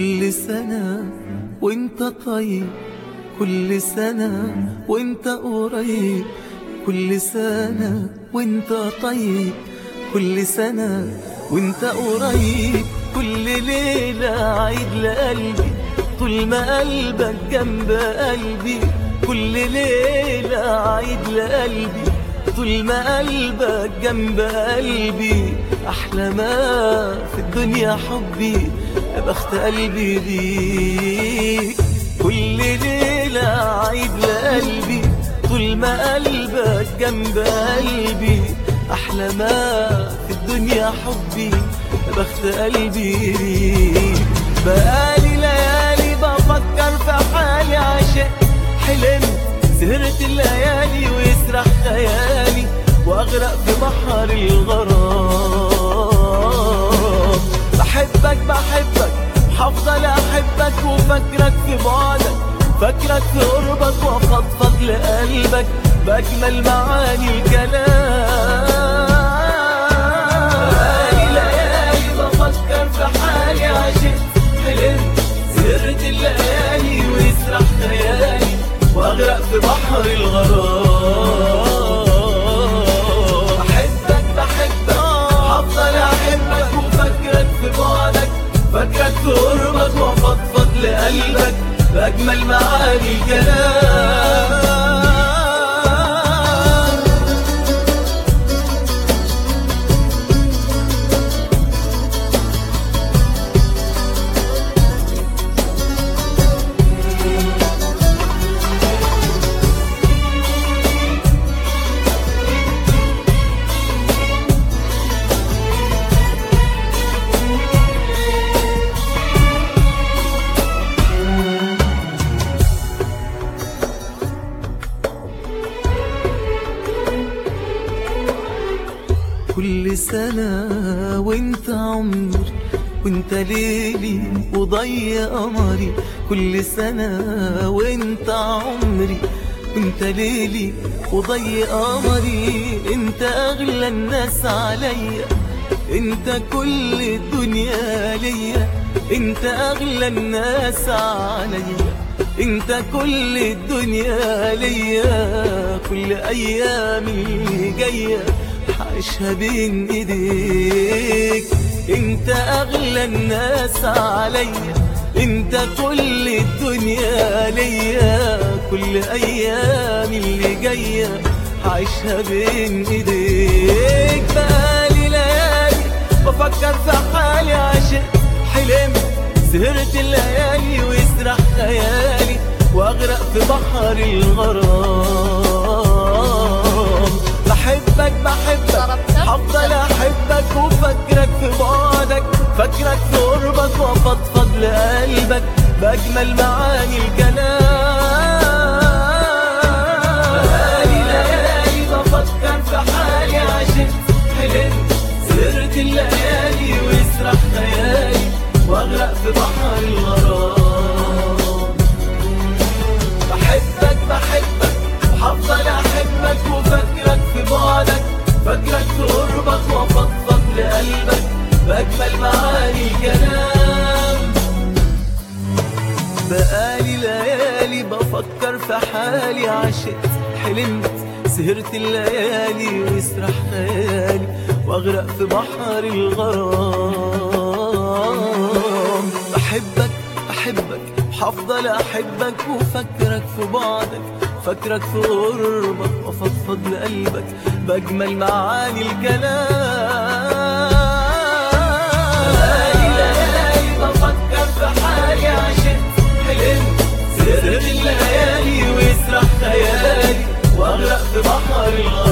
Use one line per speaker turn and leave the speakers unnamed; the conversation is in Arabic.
كل سنة وانت طيب، كل سنة وانت قريب، كل سنة وانت طيب، كل سنة وانت قريب. كل ليلة عيد لقلبي طول ما قلبك جنب قلبي، كل ليلة عيد لقلبي طول ما قلبك جنب قلبي. أحلى ما في الدنيا حبي، يا بخت قلبي بيك. كل ليلة عيد لقلبي طول ما قلبك جنب قلبي. أحلى ما في الدنيا حبي، يا بخت قلبي بيك. بقالي ليالي بفكر في حالي، عشق حلمت سهرت الليالي ويسرح خيالي واغرق في بحر الغرام. بحبك بحبك هفضل احبك وفكرك في بعدك، فكرك في قربك وافضفض لقلبك باجمل معاني الكلام. بقالي ليالي بفكر في حالي، عشقت حلمت سهرت الليالي ويسرح خيالي واغرق في بحر الغرام. بحبك بحبك هفضل احبك وفكرك في بعدك، فكرك في قربك وافضفض لقلبك باجمل معاني الكلام. كل سنة وانت عمري وانت ليلي وضي قمري، كل سنة وانت عمري وانت ليلي وضي قمري. انت اغلى الناس عليا، انت كل الدنيا ليا، انت اغلى الناس عليا، انت كل الدنيا ليا. كل ايامي جايه عايشها بين ايديك، انت اغلى الناس عليا، انت كل الدنيا ليا. كل ايامي اللي جايه عايشها بين ايديك. بقالي ليالي بفكر في حالي، عشقت حلمت سهرت الليالي ويسرح خيالي واغرق في بحر الغرام. بحبك بحبك هفضل احبك وفكرك في بعدك، فكرك في قربك وافضفض لقلبك باجمل معاني الكلام. بقالي ليالي بفكر في حالي، عشقت حلمت سهرت الليالي ويسرح خيالي واغرق في بحر الغرام. بحبك بحبك وهفضل احبك وفكرك في بعدك، فكرك في قربك وافضفض لقلبك باجمل معاني الكلام. بقالي ليالي بفكر في حالي، عشقت حلمت سهرت الليالي ويسرح خيالي واغرق في بحر الغرام. بحبك احبك هفضل احبك وفكرك في بعدك، فكرك في قربك وافضفض لقلبك باجمل معاني الكلام. بقالي ليالي بفكر في حالي، عشقت حلمت سهرت الليالي ويسرح خيالي واغرق في بحر الغرام.